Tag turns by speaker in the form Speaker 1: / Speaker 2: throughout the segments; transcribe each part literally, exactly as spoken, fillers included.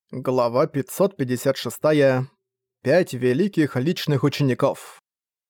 Speaker 1: Глава пятьсот пятьдесят шесть. Пять великих личных учеников.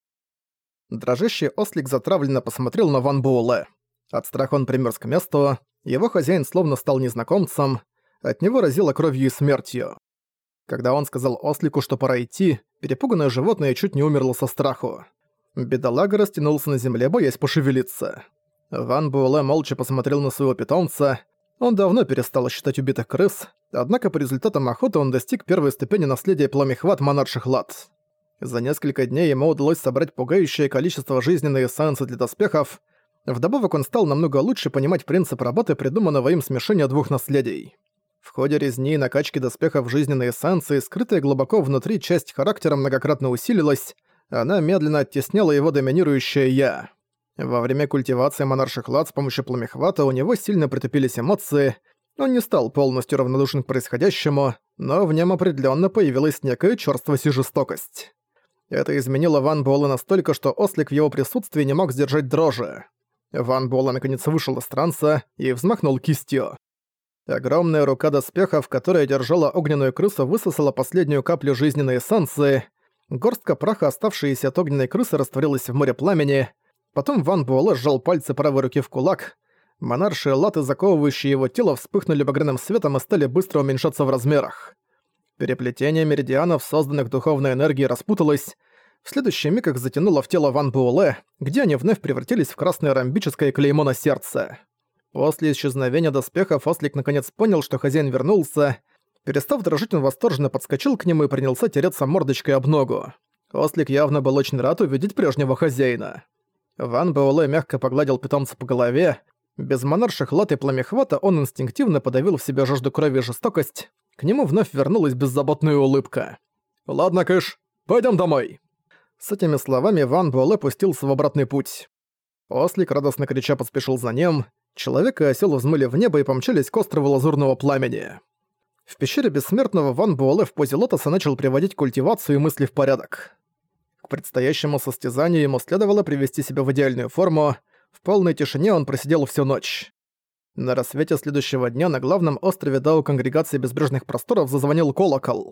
Speaker 1: Дрожащий ослик затравленно посмотрел на Ван Буэлэ. От страха он примерз к месту, его хозяин словно стал незнакомцем, от него разило кровью и смертью. Когда он сказал ослику, что пора идти, перепуганное животное чуть не умерло со страху. Бедолага растянулся на земле, боясь пошевелиться. Ван Буэлэ молча посмотрел на своего питомца. Он давно перестал считать убитых крыс, однако по результатам охоты он достиг первой ступени наследия пламихват монарших лад. За несколько дней ему удалось собрать пугающее количество жизненной эссенции для доспехов. Вдобавок он стал намного лучше понимать принцип работы придуманного им смешения двух наследий. В ходе резни и накачки доспехов жизненной эссенции, скрытая глубоко внутри часть характера многократно усилилась, она медленно оттесняла его доминирующее «я». Во время культивации монарших лад с помощью пламихвата у него сильно притупились эмоции, он не стал полностью равнодушен к происходящему, но в нем определенно появилась некая чёрствость и жестокость. Это изменило Ван Буэлэ настолько, что ослик в его присутствии не мог сдержать дрожи. Ван Буэлэ наконец вышел из транса и взмахнул кистью. Огромная рука доспехов, которая держала огненную крысу, высосала последнюю каплю жизненной эссенции. Горстка праха, оставшаяся от огненной крысы, растворилась в море пламени. Потом Ван Буэлэ сжал пальцы правой руки в кулак. Монаршие латы, заковывающие его тело, вспыхнули багряным светом и стали быстро уменьшаться в размерах. Переплетение меридианов, созданных духовной энергией, распуталось. В следующий миг их затянуло в тело Ван Буэлэ, где они вновь превратились в красное ромбическое клеймо на сердце. После исчезновения доспехов ослик наконец понял, что хозяин вернулся. Перестав дрожать, он восторженно подскочил к нему и принялся тереться мордочкой об ногу. Ослик явно был очень рад увидеть прежнего хозяина. Ван Буэлэ мягко погладил питомца по голове. Без монарших лат и пламихвата он инстинктивно подавил в себя жажду крови и жестокость. К нему вновь вернулась беззаботная улыбка. «Ладно, Кыш, пойдём домой». С этими словами Ван Буэлэ пустился в обратный путь. Ослик, радостно крича, поспешил за ним. Человек и осёл взмыли в небо и помчались к острову Лазурного Пламени. В пещере Бессмертного Ван Буэлэ в позе лотоса начал приводить культивацию и мысли в порядок. К предстоящему состязанию ему следовало привести себя в идеальную форму. В полной тишине он просидел всю ночь. На рассвете следующего дня на главном острове Дао Конгрегации Безбрежных Просторов зазвонил колокол.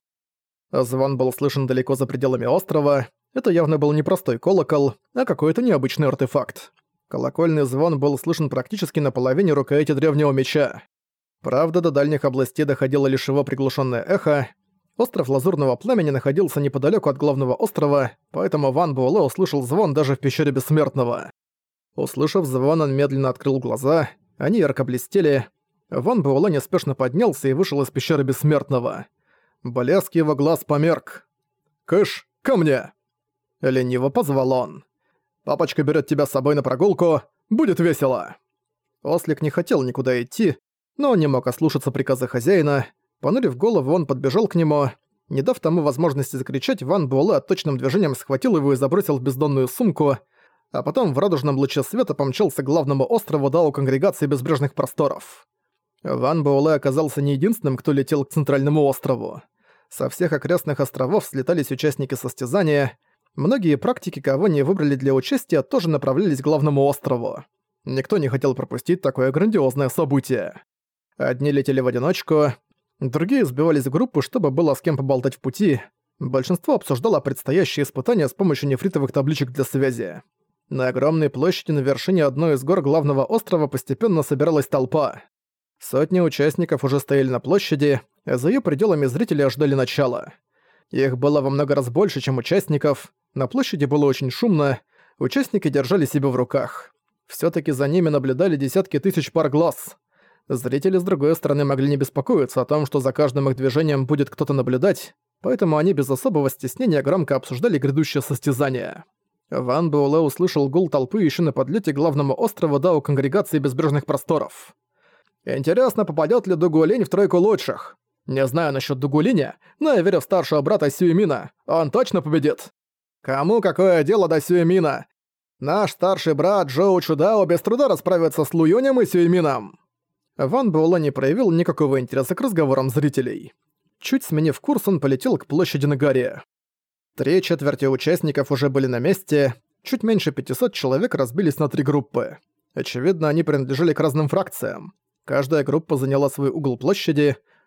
Speaker 1: Звон был слышен далеко за пределами острова. Это явно был не простой колокол, а какой-то необычный артефакт. Колокольный звон был слышен практически на половине рукояти древнего меча. Правда, до дальних областей доходило лишь его приглушенное эхо. Остров Лазурного Пламени находился неподалеку от главного острова, поэтому Ван Буэлэ услышал звон даже в пещере Бессмертного. Услышав звон, он медленно открыл глаза, они ярко блестели. Ван Буэлэ неспешно поднялся и вышел из пещеры Бессмертного. Блеск его глаз померк. «Кыш, ко мне!» Лениво позвал он. «Папочка берет тебя с собой на прогулку, будет весело!» Ослик не хотел никуда идти, но он не мог ослушаться приказа хозяина. Понурив голову, он подбежал к нему. Не дав тому возможности закричать, Ван Буэлэ точным движением схватил его и забросил в бездонную сумку, а потом в радужном луче света помчался к главному острову Дао Конгрегации Безбрежных Просторов. Ван Буэлэ оказался не единственным, кто летел к центральному острову. Со всех окрестных островов слетались участники состязания. Многие практики, кого не выбрали для участия, тоже направлялись к главному острову. Никто не хотел пропустить такое грандиозное событие. Одни летели в одиночку, другие сбивались в группы, чтобы было с кем поболтать в пути. Большинство обсуждало предстоящие испытания с помощью нефритовых табличек для связи. На огромной площади на вершине одной из гор главного острова постепенно собиралась толпа. Сотни участников уже стояли на площади, а за её пределами зрители ожидали начала. Их было во много раз больше, чем участников. На площади было очень шумно, участники держали себя в руках. Всё-таки за ними наблюдали десятки тысяч пар глаз. Зрители, с другой стороны, могли не беспокоиться о том, что за каждым их движением будет кто-то наблюдать, поэтому они без особого стеснения громко обсуждали грядущее состязание. Ван Буэлэ услышал гул толпы ещё на подлёте к главному острову Дао Конгрегации Безбрежных Просторов. «Интересно, попадёт ли Дугуолинь в тройку лучших? Не знаю насчёт Дугуолиня, но я верю в старшего брата Сюэмина. Он точно победит. Кому какое дело до Сюэмина? Наш старший брат Джоу Чудао без труда расправится с Луюнем и Сюэмином». Ван Буэлэ не проявил никакого интереса к разговорам зрителей. Чуть сменив курс, он полетел к площади на горе. Три четверти участников уже были на месте, чуть меньше пятисот человек разбились на три группы. Очевидно, они принадлежали к разным фракциям. Каждая группа заняла свой угол площади.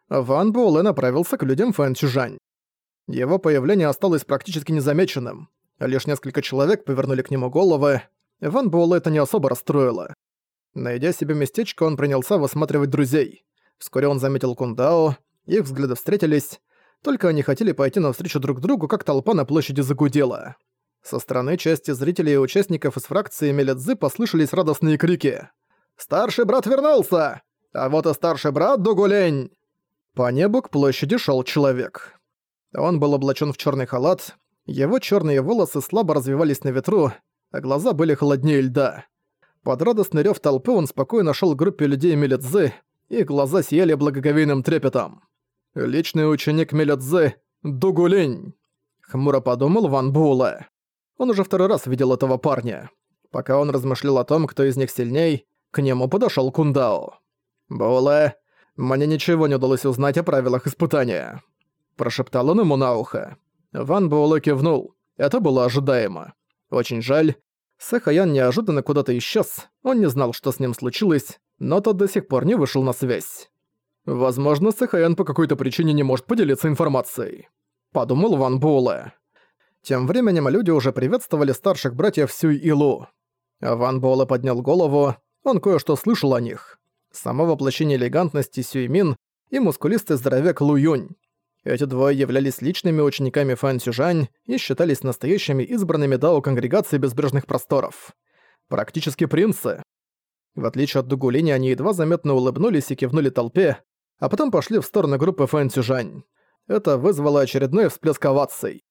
Speaker 1: Ван Буэлэ направился к людям Фэн Цюжань. Его появление осталось практически незамеченным. Лишь несколько человек повернули к нему головы. Ван Буэлэ это не особо расстроило. Найдя себе местечко, он принялся высматривать друзей. Вскоре он заметил Кундао, их взгляды встретились. Только они хотели пойти навстречу друг другу, как толпа на площади загудела. Со стороны части зрителей и участников из фракции Мелядзы послышались радостные крики. «Старший брат вернулся! А вот и старший брат Дугулень!» По небу к площади шел человек. Он был облачен в черный халат, его черные волосы слабо развивались на ветру, а глаза были холоднее льда. Под радостный рёв толпы он спокойно шел к группе людей Мелядзы, и глаза сияли благоговейным трепетом. «Личный ученик Мелядзы Дугулень», — хмуро подумал Ван Буэлэ. Он уже второй раз видел этого парня. Пока он размышлял о том, кто из них сильней, к нему подошёл Кундао. «Буэлэ, мне ничего не удалось узнать о правилах испытания», — прошептал он ему на ухо. Ван Буэлэ кивнул. Это было ожидаемо. Очень жаль. Сэхаян неожиданно куда-то исчез, он не знал, что с ним случилось, но тот до сих пор не вышел на связь. «Возможно, Сэхаян по какой-то причине не может поделиться информацией», — подумал Ван Буэлэ. Тем временем люди уже приветствовали старших братьев Сюй и Лу. Ван Буэлэ поднял голову, он кое-что слышал о них. Само воплощение элегантности Сюй Мин и мускулистый здоровяк Лу Юнь. Эти двое являлись личными учениками Фэн Цюжань и считались настоящими избранными дао конгрегации Безбрежных Просторов. Практически принцы. В отличие от Дугулиня, они едва заметно улыбнулись и кивнули толпе, а потом пошли в сторону группы Фэн Цюжань. Это вызвало очередной всплеск оваций.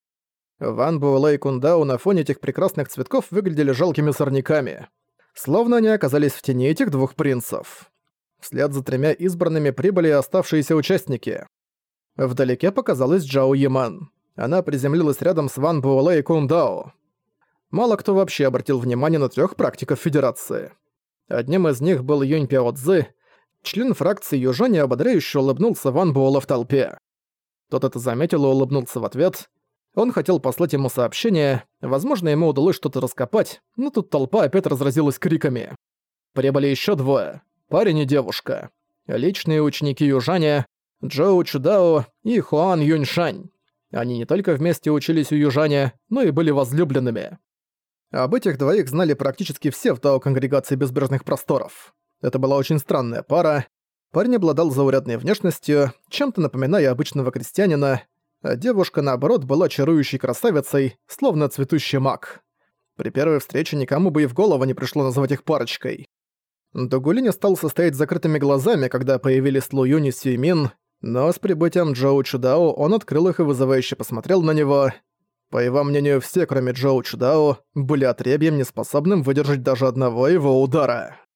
Speaker 1: Ван Буэлэ и Кундао на фоне этих прекрасных цветков выглядели жалкими сорняками. Словно они оказались в тени этих двух принцев. Вслед за тремя избранными прибыли оставшиеся участники. Вдалеке показалась Джао Яман. Она приземлилась рядом с Ван Буэлэ и Кундао. Мало кто вообще обратил внимание на трёх практиков Федерации. Одним из них был Юнь Пяо Цзы, член фракции Южани, ободряюще улыбнулся Ван Буэлэ в толпе. Тот это заметил и улыбнулся в ответ. Он хотел послать ему сообщение, возможно, ему удалось что-то раскопать, но тут толпа опять разразилась криками. Прибыли ещё двое, парень и девушка. Личные ученики Южаня, Джоу Чудао и Хуан Юньшань. Они не только вместе учились у Южаня, но и были возлюбленными. Об этих двоих знали практически все в дао конгрегации Безбрежных Просторов. Это была очень странная пара. Парень обладал заурядной внешностью, чем-то напоминая обычного крестьянина, а девушка, наоборот, была чарующей красавицей, словно цветущий маг. При первой встрече никому бы и в голову не пришло назвать их парочкой. Дугулинь остался стоять с закрытыми глазами, когда появились Лу Юнь и Сюй Мин, но с прибытием Джоу Чудао он открыл их и вызывающе посмотрел на него. По его мнению, все, кроме Джоу Чудао, были отребьем, неспособным выдержать даже одного его удара.